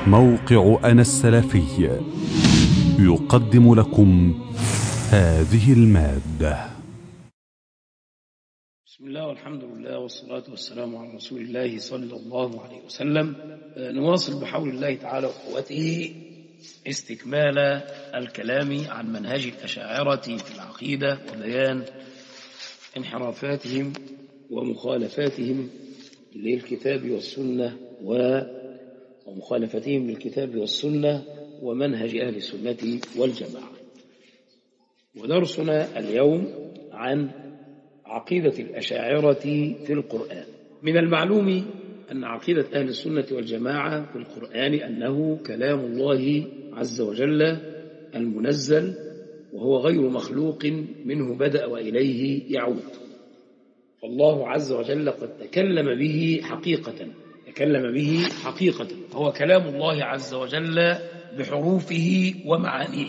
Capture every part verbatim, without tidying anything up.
موقع أنا السلفي يقدم لكم هذه المادة. بسم الله والحمد لله والصلاة والسلام على رسول الله صلى الله عليه وسلم. نواصل بحول الله تعالى وقوته استكمال الكلام عن منهج الأشاعرة في العقيدة وبيان انحرافاتهم ومخالفاتهم للكتاب والسنة ومخالفتهم للكتاب والسنة ومنهج أهل السنة والجماعة. ودرسنا اليوم عن عقيدة الأشاعرة في القرآن. من المعلوم أن عقيدة أهل السنة والجماعة في القرآن أنه كلام الله عز وجل المنزل، وهو غير مخلوق منه بدأ وإليه يعود. فالله عز وجل قد تكلم به حقيقة تكلم به حقيقة هو كلام الله عز وجل بحروفه ومعانيه.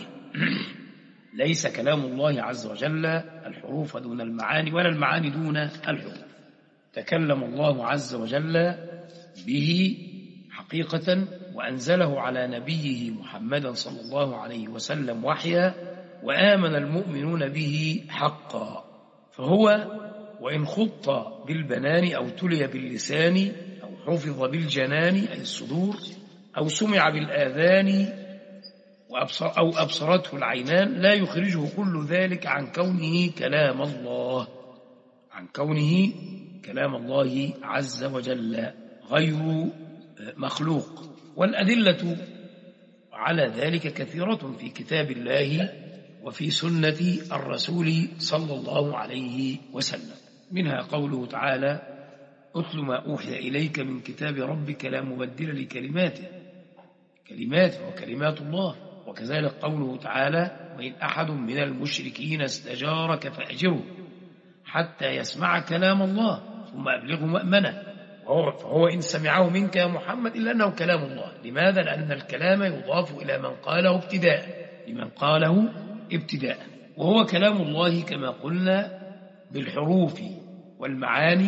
ليس كلام الله عز وجل الحروف دون المعاني ولا المعاني دون الحروف. تكلم الله عز وجل به حقيقة وأنزله على نبيه محمد صلى الله عليه وسلم وحيا، وآمن المؤمنون به حقا. فهو وإن خط بالبنان أو تلي باللسان أو حفظ بالجنان أي الصدور أو سمع بالآذان وأبصر أو أبصرته العينان، لا يخرجه كل ذلك عن كونه كلام الله عن كونه كلام الله عز وجل غير مخلوق. والأدلة على ذلك كثيرة في كتاب الله وفي سنة الرسول صلى الله عليه وسلم. منها قوله تعالى: أتل ما أوحي إليك من كتاب ربك لا مبدل لكلماته كلماته وكلمات الله. وكذلك قوله تعالى: وإن أحد من المشركين استجارك فأجره حتى يسمع كلام الله ثم أبلغه مأمنه. فهو إن سمعه منك يا محمد إلا أنه كلام الله. لماذا؟ لأن الكلام يضاف إلى من قاله ابتداء لمن قاله ابتداء وهو كلام الله كما قلنا بالحروف والمعاني.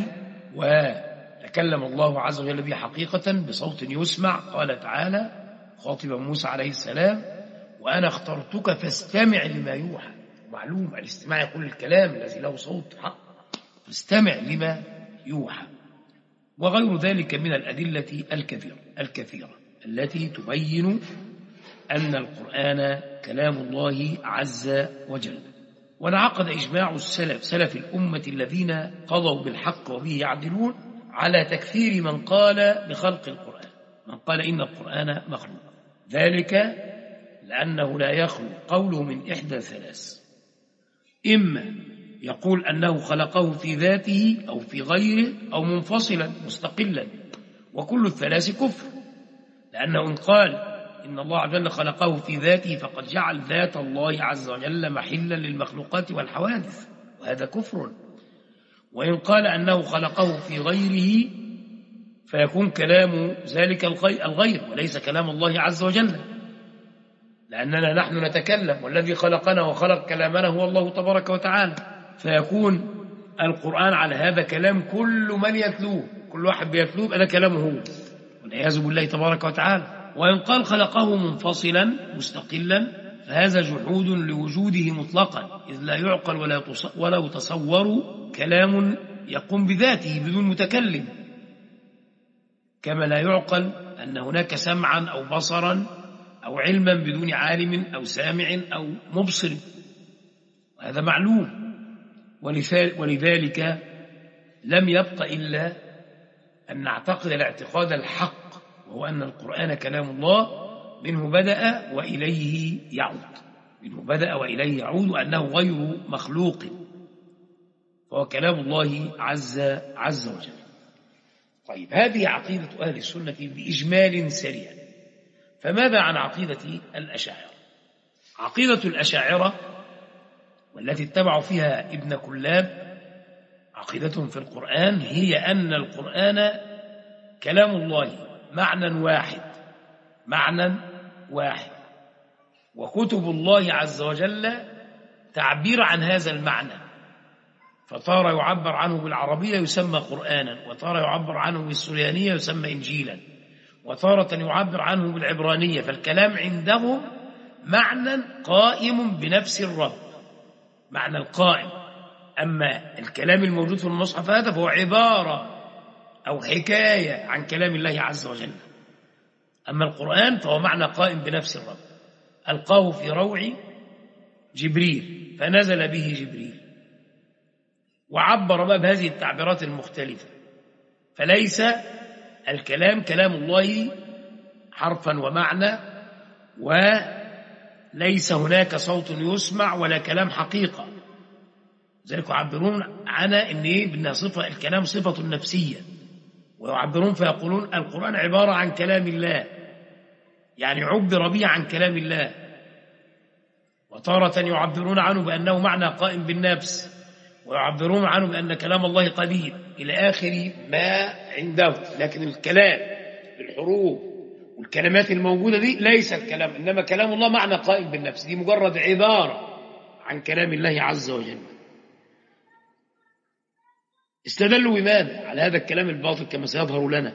وتكلم الله عز وجل به حقيقة بصوت يسمع. قال تعالى خاطبا موسى عليه السلام: وأنا اخترتك فاستمع لما يوحى. معلوم الاستماع يقول الكلام الذي له صوت حق، فاستمع لما يوحى. وغير ذلك من الأدلة الكثيرة الكثيرة التي تبين أن القرآن كلام الله عز وجل. وانعقد إجماع السلف سلف الأمة الذين قضوا بالحق وبه يعدلون على تكفير من قال بخلق القرآن من قال إن القرآن مخلوق. ذلك لأنه لا يخلو قوله من إحدى ثلاث: إما يقول أنه خلقه في ذاته أو في غيره أو منفصلا مستقلا، وكل الثلاث كفر، لأنه إن قال إن الله عز وجل خلقه في ذاته فقد جعل ذات الله عز وجل محلا للمخلوقات والحوادث، وهذا كفر. وإن قال أنه خلقه في غيره فيكون كلام ذلك الغير وليس كلام الله عز وجل، لأننا نحن نتكلم والذي خلقنا وخلق كلامنا هو الله تبارك وتعالى. فيكون القرآن على هذا كلام كل من يتلوه، كل واحد بيتلوه هذا كلامه هو والعياذ بالله تبارك وتعالى. وإن قال خلقه منفصلا مستقلا فهذا جحود لوجوده مطلقا، إذ لا يعقل ولا ولا يتصور كلام يقوم بذاته بدون متكلم، كما لا يعقل أن هناك سمعا أو بصرا أو علما بدون عالم أو سامع أو مبصر، وهذا معلوم. ولذلك لم يبق إلا أن نعتقد الاعتقاد الحق، وهو أن القرآن كلام الله منه بدأ وإليه يعود منه بدأ وإليه يعود وأنه غير مخلوق، فهو كلام الله عز عز وجل. طيب، هذه عقيدة أهل السنة بإجمال سريع. فماذا عن عقيدة الأشاعرة؟ عقيدة الأشاعرة والتي اتبعوا فيها ابن كلاب عقيدتهم في القرآن هي أن القرآن كلام الله معنى واحد معنى واحد وكتب الله عز وجل تعبير عن هذا المعنى، فتارة يعبر عنه بالعربية يسمى قرآنا، وتارة يعبر عنه بالسريانية يسمى إنجيلا، وتارة يعبر عنه بالعبرانية. فالكلام عندهم معنى قائم بنفس الرب، معنى القائم. أما الكلام الموجود في المصحف هذا فهو عبارة أو حكاية عن كلام الله عز وجل. أما القرآن فهو معنى قائم بنفس الرب، ألقاه في روع جبريل فنزل به جبريل، وعبر بقى بهذه التعبيرات المختلفة. فليس الكلام كلام الله حرفا ومعنى، وليس هناك صوت يسمع ولا كلام حقيقة. ذلك يعبرون عنها إن إيه بأنها صفة، الكلام صفة نفسية، ويعبرون فيقولون القرآن عبارة عن كلام الله، يعني عبر به عن كلام الله. وتارة يعبرون عنه بأنه معنى قائم بالنفس، ويعبرون عنه بأن كلام الله قديم إلى آخر ما عنده. لكن الكلام بالحروف والكلمات الموجودة دي ليست كلام، إنما كلام الله معنى قائم بالنفس، دي مجرد عبارة عن كلام الله عز وجل. استدلوا بماذا على هذا الكلام الباطل كما سيظهر لنا؟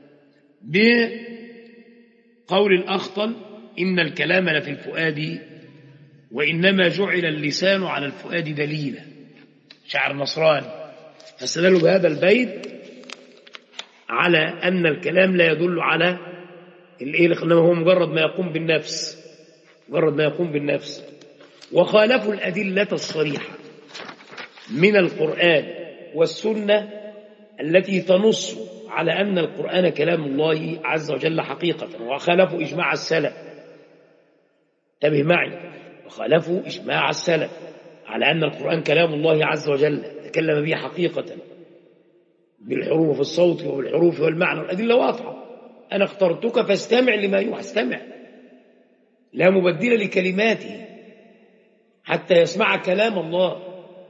بقول الأخطل إن الكلام لفي الفؤاد وإنما جعل اللسان على الفؤاد دليلا، شعر نصراني. فاستدلوا بهذا البيت على أن الكلام لا يدل على الإيه، إنما هو مجرد ما يقوم بالنفس، مجرد ما يقوم بالنفس. وخالفوا الأدلة الصريحة من القرآن والسنة التي تنص على أن القرآن كلام الله عز وجل حقيقة، وخالفوا إجماع السلف. انتبه معي، وخالفوا إجماع السلف على أن القرآن كلام الله عز وجل تكلم به حقيقة بالحروف في الصوت وبالحروف والمعنى، والأدلة واضحة. أنا اخترتك فاستمع لما يوحى، استمع، لا مبدل لكلماته حتى يسمع كلام الله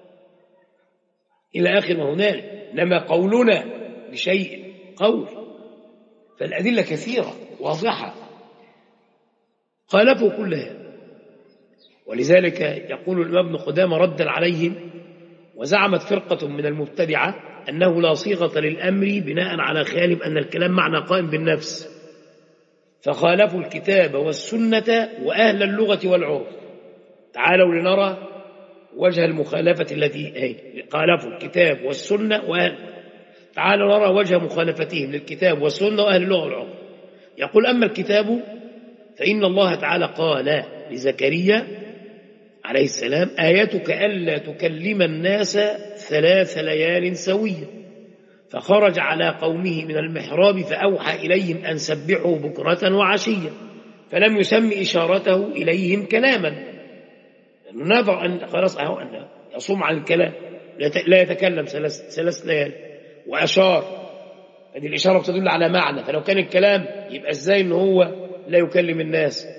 إلى آخر ما هنالك. إنما قولنا بشيء قول، فالأدلة كثيرة واضحة، خالفوا كلها. ولذلك يقول الإمام ابن قدامة ردا عليهم: وزعمت فرقة من المبتدعة أنه لا صيغة للأمر بناء على خالف أن الكلام معنى قائم بالنفس، فخالفوا الكتاب والسنة وأهل اللغة والعرف. تعالوا لنرى وجه المخالفة التي هي خالفوا الكتاب والسنة وأهل. تعالوا نرى وجه مخالفتهم للكتاب والسنة وأهل اللغة والعرف. يقول: أما الكتاب فإن الله تعالى قال لزكريا عليه السلام: آيتك ألا تكلم الناس ثلاث ليال سوية، فخرج على قومه من المحراب فأوحى إليهم أن سبحوا بكرة وعشية، فلم يسم إشارته إليهم كلاما، نظر أن خلاص أهو أن يصوم عن الكلام، لا يتكلم ثلاث ثلاث ليال، وأشار. هذه الإشارة تدل على معنى، فلو كان الكلام يبقى إزاي إن هو لا يكلم الناس؟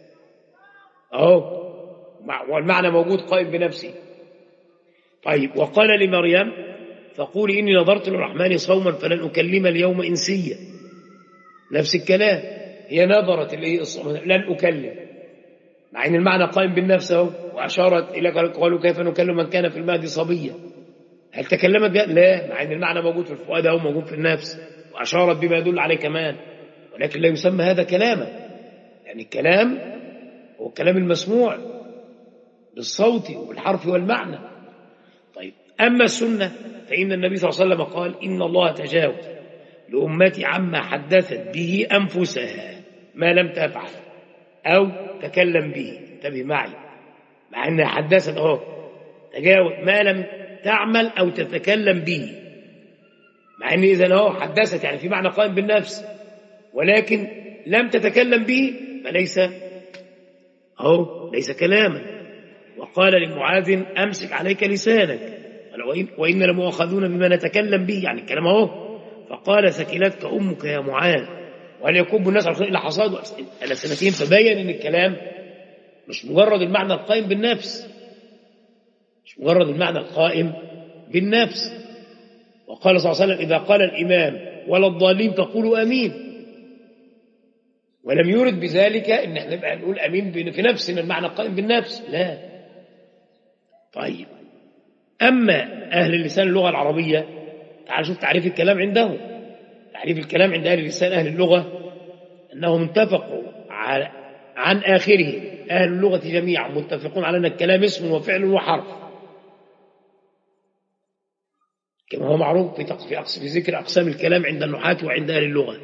أهو والمعنى موجود قائم بنفسه. طيب، وقال لمريم: فقولي إني نظرت للرحمن صوما فلن أكلم اليوم إنسيا. نفس الكلام، هي نظرت لن أكلم، مع أن المعنى قائم بالنفس أهو. وأشارت إلى قالوا: كيف نكلم من كان في المهد صبيا؟ هل تكلمت بها؟ لا، مع أن المعنى موجود في الفؤاد أو موجود في النفس، وأشارت بما يدل عليه كمان، ولكن لا يسمى هذا كلاما. يعني الكلام هو الكلام المسموع بالصوت والحرف والمعنى. طيب، أما السنة فإن النبي صلى الله عليه وسلم قال: إن الله تجاوز لأمتي عما حدثت به أنفسها ما لم تفعل أو تكلم به. انتبه معي، مع أنها حدثت أهو، تجاوز ما لم تعمل أو تتكلم به، مع أن إذن أهو حدثت يعني في معنى قائم بالنفس، ولكن لم تتكلم به فليس أهو ليس كلاما. وقال لمعاذ: أمسك عليك لسانك، قال: وإن لمؤاخذون بما نتكلم به، يعني الكلام أهو. فقال: ثكلتك أمك يا معاذ، وهل يكب الناس على الخير إلا حصاد ألسنتهم. فبين أن الكلام مش مجرد المعنى القائم بالنفس، مش مجرد المعنى القائم بالنفس. وقال صلى الله عليه وسلم: إذا قال الإمام ولا الضالين تقولوا أمين. ولم يرد بذلك إن احنا نبقى نقول أمين في نفسنا المعنى القائم بالنفس، لا. طيب، أما أهل اللسان اللغة العربية، تعال شوف تعريف الكلام عندهم. تعريف الكلام عند أهل اللسان أهل اللغة أنهم اتفقوا على عن آخره أهل اللغة جميعا متفقون على أن الكلام اسم وفعل وحرف، كما هو معروف في في ذكر أقسام الكلام عند النحاة وعند أهل اللغة.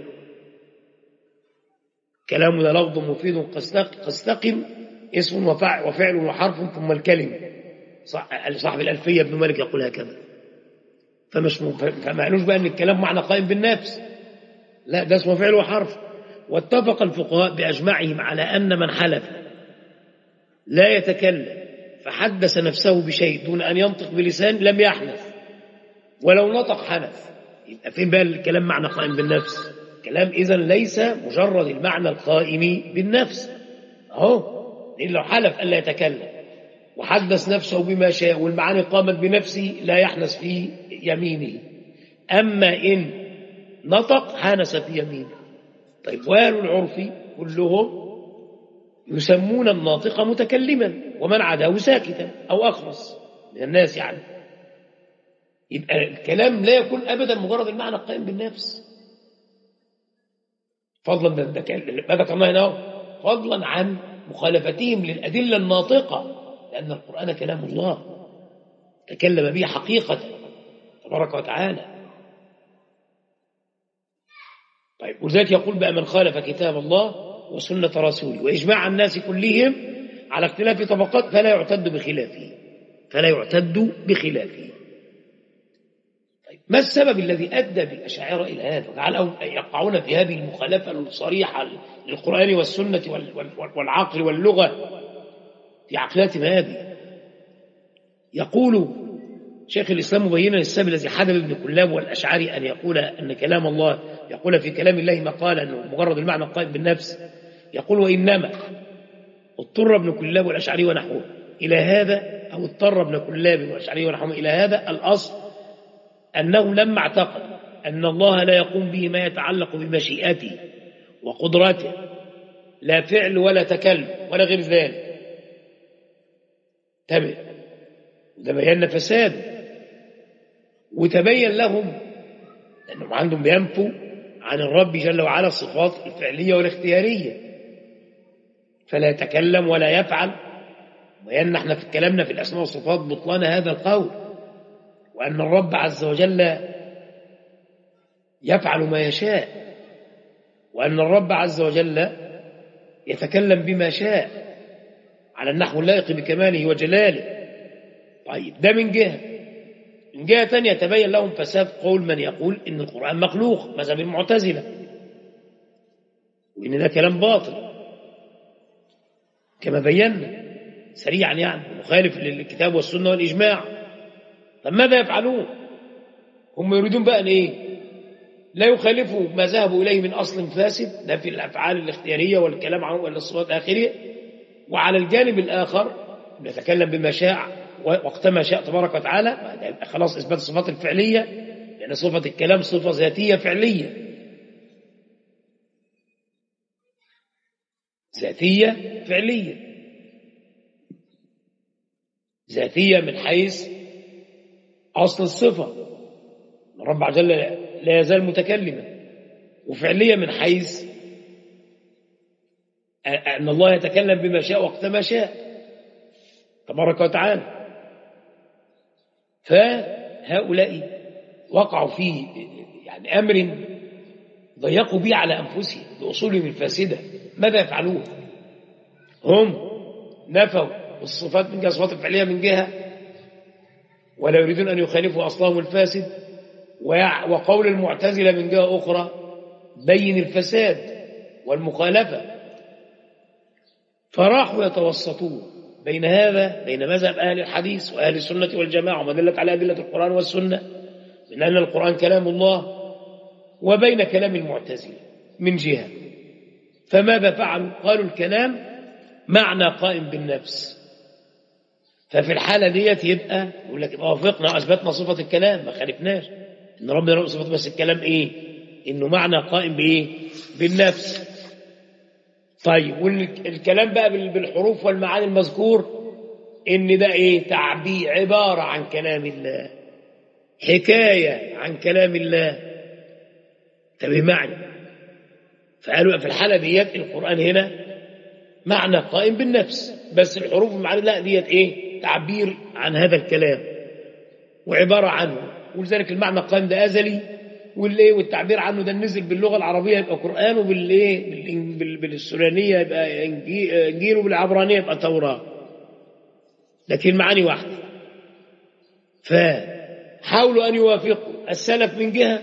كلامنا لفظ مفيد قستقم اسم وفعل وحرف ثم الكلمة. صاحب الألفية ابن مالك يقول هكذا. فمش فما قالوش بقى أن الكلام معنى قائم بالنفس، لا، ده اسم وفعل وحرف. واتفق الفقهاء بأجمعهم على أن من حلف لا يتكلم فحدث نفسه بشيء دون أن ينطق بلسان لم يحنث، ولو نطق حنث. يبقى فين بقى الكلام معنى قائم بالنفس؟ الكلام إذن ليس مجرد المعنى القائم بالنفس أهو، لأن لو حلف ألا يتكلم وحدث نفسه بما شاء والمعاني قامت بنفسه لا يحنث في يمينه، أما إن نطق حنث في يمينه. طيب وأهل العرف كلهم يسمون الناطق متكلما ومن عداه ساكتا أو أخرس من الناس يعني. يبقى الكلام لا يكون أبدا مجرد المعنى القائم بالنفس، فضلا ماذا قلنا هنا فضلا عن مخالفتهم للأدلة الناطقة، لأن القرآن كلام الله تكلم به حقيقة تبارك وتعالى. طيب ولذلك يقول بقى من خالف كتاب الله وسنة رسوله وإجماع الناس كلهم على اختلاف طبقات فلا يعتد بخلافه فلا يعتد بخلافه. طيب ما السبب الذي أدى بالأشاعرة إلى هذا وجعلهم يقعون في هذه المخالفة الصريحة للقرآن والسنة والعقل واللغة في عقلاتهم هذه؟ يقول شيخ الإسلام مبينا السبب الذي حدث ابن كلاب والأشعري أن يقول أن كلام الله يقول في كلام الله مقال أنه مجرد المعنى القائم بالنفس. يقول وإنما اضطر ابن كلاب والأشعري ونحوه إلى هذا، أو اضطر ابن كلاب والأشعري ونحوه إلى هذا الأصل أنه لما اعتقد أن الله لا يقوم به ما يتعلق بمشيئته وقدرته لا فعل ولا تكلم ولا غير ذلك، تبع ده بيان فساد. وتبين لهم أنهم عندهم بينفوا عن الرب جل وعلا الصفات الفعلية والاختيارية، فلا يتكلم ولا يفعل. وأن احنا في كلامنا في الأسماء والصفات بطلان هذا القول، وأن الرب عز وجل يفعل ما يشاء، وأن الرب عز وجل يتكلم بما شاء على النحو اللائق بكماله وجلاله. طيب ده من جهة. من جهة تانية تبين لهم فساد قول من يقول إن القرآن مخلوق، مذهب المعتزلة، وإن ده كلام باطل كما بينا سريعا يعني مخالف للكتاب والسنة والإجماع. طب ماذا يفعلون؟ هم يريدون بقى أن إيه؟ لا يخالفوا ما ذهبوا إليه من أصل فاسد، ده في الأفعال الاختيارية والكلام عنه والصفات آخره، وعلى الجانب الآخر نتكلم بما شاء وقتما شاء تبارك وتعالى. خلاص إثبات الصفات الفعلية، لأن صفة الكلام صفة ذاتية فعلية، ذاتية فعلية. ذاتية من حيث أصل الصفة، الرب عز وجل لا يزال متكلما، وفعلية من حيث أن الله يتكلم بما شاء وقتما شاء تبارك وتعالى. فهؤلاء وقعوا في يعني أمر ضيقوا به على أنفسهم بأصولهم الفاسدة. ماذا يفعلون؟ هم نفوا الصفات من جهة الصفات الفعلية من جهة، ولا يريدون أن يخالفوا أصلهم الفاسد، وقول المعتزلة من جهة أخرى بين الفساد والمخالفة. فراحوا يتوسطون بين هذا بين مذهب أهل الحديث وأهل السنة والجماعة وما دلت على أدلة القرآن والسنة من أن القرآن كلام الله، وبين كلام المعتزلة من جهة. فماذا فعلوا؟ قالوا الكلام معنى قائم بالنفس. ففي الحالة ديت يبقى يقول لك وافقنا أثبتنا صفة الكلام، ما خالفناش إن ربنا له صفة، بس الكلام إيه؟ إنه معنى قائم بإيه؟ بالنفس. طيب والكلام بقى بالحروف والمعاني المذكور إن ده إيه؟ تعبير، عبارة عن كلام الله، حكاية عن كلام الله. تبه معي فقالوا في الحالة ديت القرآن هنا معنى قائم بالنفس، بس الحروف المعاني لا ديت ايه؟ تعبير عن هذا الكلام وعبارة عنه، ولذلك المعنى قائم ده أزلي، والايه والتعبير عنه ده نزل باللغة العربية يبقى قرآن، وبالايه بالسوريانية يبقى إنجيل، وبالعبرانية يبقى توراة، لكن معاني واحدة. فحاولوا أن يوافقوا السلف من جهة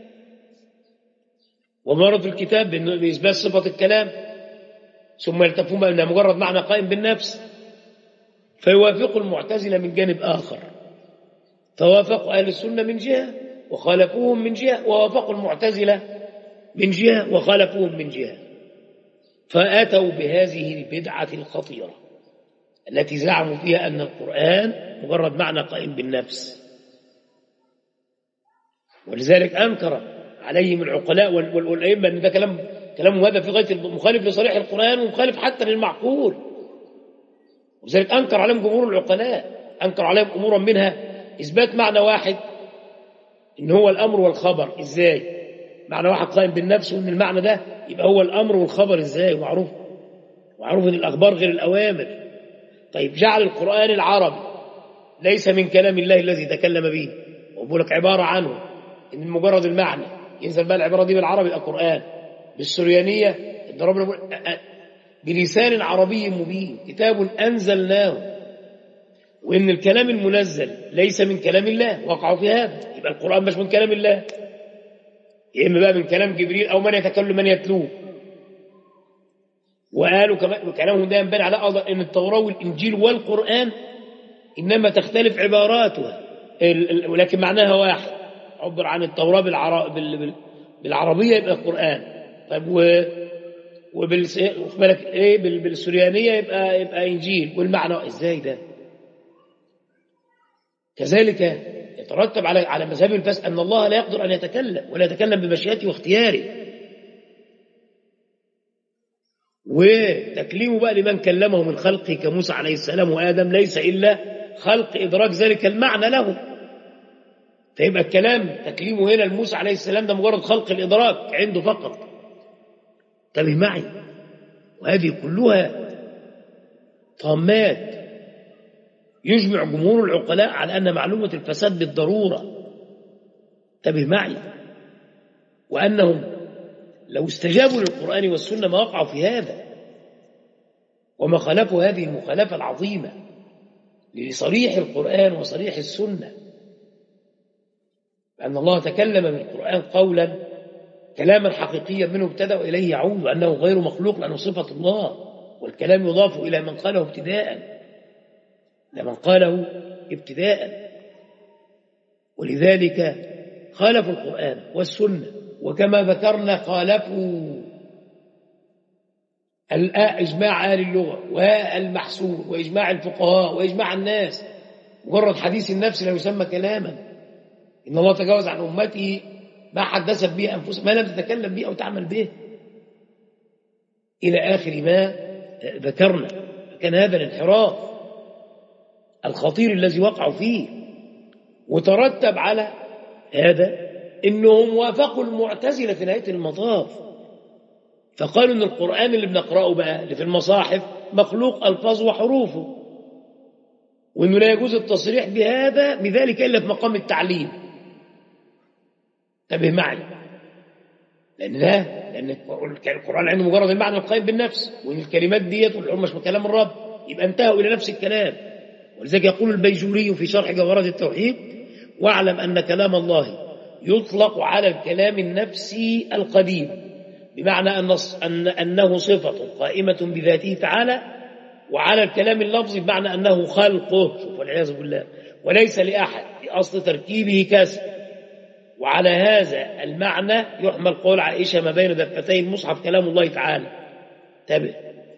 ومرض الكتاب بإثبات صفة الكلام، ثم يلتفون أنها مجرد معنى قائم بالنفس، فيوافقوا المعتزلة من جانب آخر، فوافقوا أهل السنة من جهة وخالفوهم من جهة، ووافقوا المعتزلة من جهة وخالفوهم من جهة، فأتوا بهذه البدعة الخطيرة التي زعموا فيها أن القرآن مجرد معنى قائم بالنفس. ولذلك أنكر عليهم العقلاء والأئمة أن ده كلام كلام هذا في غاية مخالف لصريح القرآن ومخالف حتى للمعقول. ولذلك أنكر عليهم جمهور العقلاء، أنكر عليهم أمورا منها إثبات معنى واحد إن هو الأمر والخبر. إزاي معنى واحد قائم بالنفس وإن المعنى ده يبقى هو الأمر والخبر؟ إزاي؟ معروف معروف إن الأخبار غير الأوامر. طيب جعل القرآن العربي ليس من كلام الله الذي تكلم به، وبقول لك عبارة عنه إن مجرد المعنى ينزل بقى العبارة دي بالعربي يبقى قرآن، بالسريانية ضربنا بلسان عربي مبين كتاب أنزلناه، وإن الكلام المنزل ليس من كلام الله، وقعوا في هذا، يبقى القرآن مش من كلام الله، يا إما بقى من كلام جبريل أو من يتكلم من يتلوه. وقالوا كلامهم ده ينبني على أيضا أن التوراة والإنجيل والقرآن إنما تختلف عباراتها ولكن معناها واحد، عبر عن التوراة بالعربية يبقى القرآن، طيب وبالسريانية يبقى يبقى إنجيل، والمعنى إزاي ده؟ كذلك يترتب على على مذهب الفاسد أن الله لا يقدر أن يتكلم ولا يتكلم بمشيئته واختياره، وتكليمه بقى لمن كلمه من خلقه كموسى عليه السلام وآدم ليس إلا خلق إدراك ذلك المعنى له، فيبقى الكلام تكليمه هنا لموسى عليه السلام ده مجرد خلق الإدراك عنده فقط. انتبه معي، وهذه كلها طامات يجمع جمهور العقلاء على أن معلومة الفساد بالضرورة. انتبه معي، وأنهم لو استجابوا للقرآن والسنة ما وقعوا في هذا وما خالفوا هذه المخالفة العظيمة لصريح القرآن وصريح السنة، لأن الله تكلم بالقرآن قولا كلاما حقيقيا منه ابتدأ وإليه يعود، وأنه غير مخلوق لأنه صفة الله، والكلام يضاف إلى من قاله ابتداء لمن قاله ابتداء. ولذلك خالفوا القرآن والسنة، وكما ذكرنا خالفوا إجماع أهل اللغة والمحسوب وإجماع الفقهاء وإجماع الناس. مجرد حديث النفس لا يسمى كلاما، إن الله تجاوز عن أمتي ما حدثت به أنفسهم ما لم تتكلم به أو تعمل به إلى آخر ما ذكرنا. كان هذا الانحراف الخطير الذي وقعوا فيه، وترتب على هذا إنهم وافقوا المعتزلة في نهاية المطاف، فقالوا إن القرآن اللي بنقرأه بقى اللي في المصاحف مخلوق ألفاظ وحروفه، وإنه لا يجوز التصريح بهذا بذلك إلا في مقام التعليم. انتبه معي، لأن ده لأن القرآن عنده مجرد المعنى القائم بالنفس، وإن الكلمات ديت والحروف مش من كلام الرب يبقى انتهوا إلى نفس الكلام. ولذلك يقول البيجوري في شرح جوهرة التوحيد: واعلم أن كلام الله يطلق على الكلام النفسي القديم، بمعنى أن أن أنه صفة قائمة بذاته تعالى، وعلى الكلام اللفظي بمعنى أنه خلقه، شوف والعياذ بالله، وليس لأحد في أصل تركيبه كسر. وعلى هذا المعنى يحمل قول عائشة ما بين دفتي المصحف كلام الله تعالى. تبه.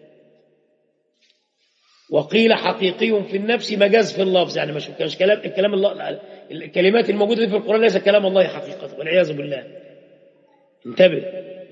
وقيل حقيقي في النفس مجاز في اللفظ، يعني مش كانش كلام الكلام الله، الكلمات الموجودة في القرآن ليس كلام الله حقيقة، والعياذ بالله. انتبه.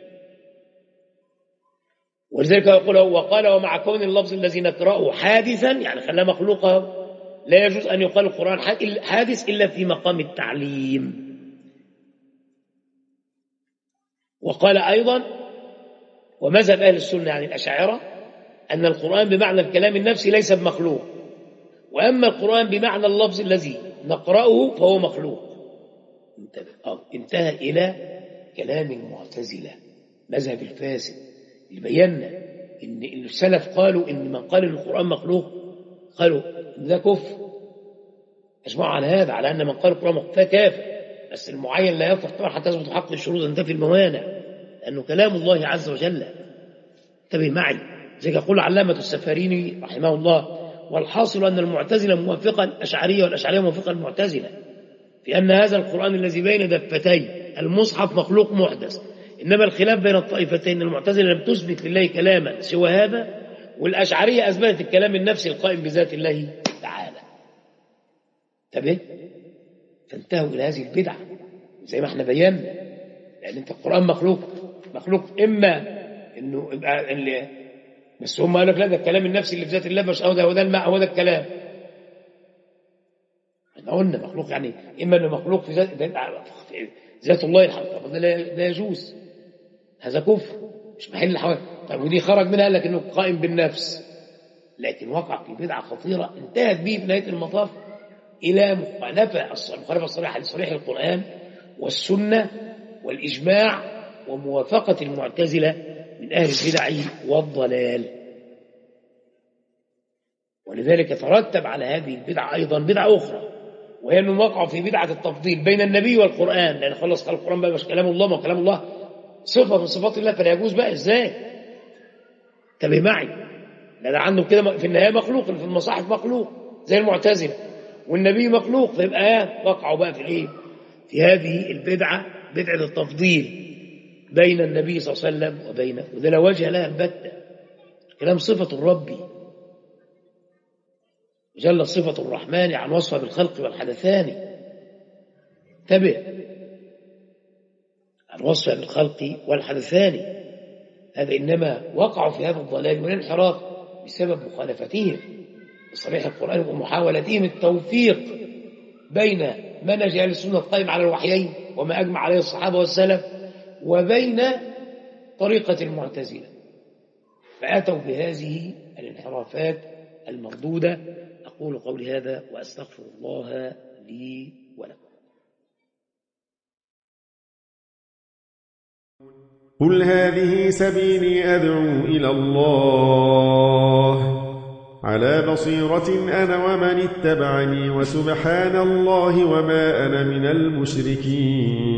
ولذلك يقول وقال ومع كون اللفظ الذي نقرأه حادثا، يعني خلاه مخلوقه، لا يجوز أن يقال القرآن حادث إلا في مقام التعليم. وقال أيضا ومذهب أهل السنة عن الأشاعرة أن القرآن بمعنى الكلام النفسي ليس بمخلوق، وأما القرآن بمعنى اللفظ الذي نقرأه فهو مخلوق. انتهى إلى كلام المعتزلة مذهب الفاسد اللي بينا إن السلف قالوا إن من قال إن القرآن مخلوق قالوا إن ده كفر. اسمعوا على هذا، على أن من قال القرآن مخلوق فكافر، بس المعين لا يكفر طبعا حتى يثبت حق الشروط أن تنتفي الموانع، لأنه كلام الله عز وجل. انتبه معي، زي يقول علامة السفاريني رحمه الله: والحاصل أن المعتزلة موافقة الأشعرية والأشعرية موافقة المعتزلة في أن هذا القرآن الذي بين دفتي المصحف مخلوق محدث، إنما الخلاف بين الطائفتين المعتزلة لم تثبت لله كلاما سوى هذا، والأشعرية أثبتت الكلام النفسي القائم بذات الله تعالى. انتبه، فانتهوا إلى هذه البدعة زي ما احنا بينا، لأن انت القرآن مخلوق مخلوق إما إنه يبقى اللي بس هم قالوا لك لا ده الكلام النفسي اللي في ذات الله مش هو ده، هو ده الماء، هو ده الكلام. احنا قلنا مخلوق يعني إما إنه مخلوق في ذات, في ذات الله الحق، ده لا يجوز، هذا كفر مش محل الحوار. طيب ودي خرج منها قال لك إنه قائم بالنفس، لكن وقع في بدعة خطيرة انتهت به في نهاية المطاف إلى مخالفة المخالفة الصريحة لصريح القرآن والسنة والإجماع وموافقة المعتزلة من أهل البدع والضلال. ولذلك ترتب على هذه البدعة أيضا بدعة أخرى، وهي أنهم وقعوا في بدعة التفضيل بين النبي والقرآن، لأن خلص قال القرآن بقى مش كلام الله، ما كلام الله صفة من صفات الله فلا يجوز بقى إزاي؟ انتبه معي، لأن عندهم كده في النهاية مخلوق، في المصاحف مخلوق زي المعتزلة، والنبي مخلوق، فيبقى وقعوا بقى في الايه؟ في هذه البدعة، بدعة التفضيل بين النبي صلى الله عليه وسلم وبينه، وده لا وجه لها البتة. كلام صفة الرب جل صفة الرحمن عن وصفه بالخلق والحدثان. انتبه، عن وصفه بالخلق والحدثان، هذا إنما وقعوا في هذا الضلال والانحراف بسبب مخالفتهم بصريح القرآن ومحاولتهم التوفيق بين منهج أهل السنة القائم على الوحيين وما أجمع عليه الصحابة والسلف وبين طريقة المعتزلة، فأتوا بهذه الانحرافات المردودة. أقول قولي هذا وأستغفر الله لي ولكم. قل هذه سبيلي أدعو إلى الله على بصيرة أنا ومن اتبعني، وسبحان الله وما أنا من المشركين.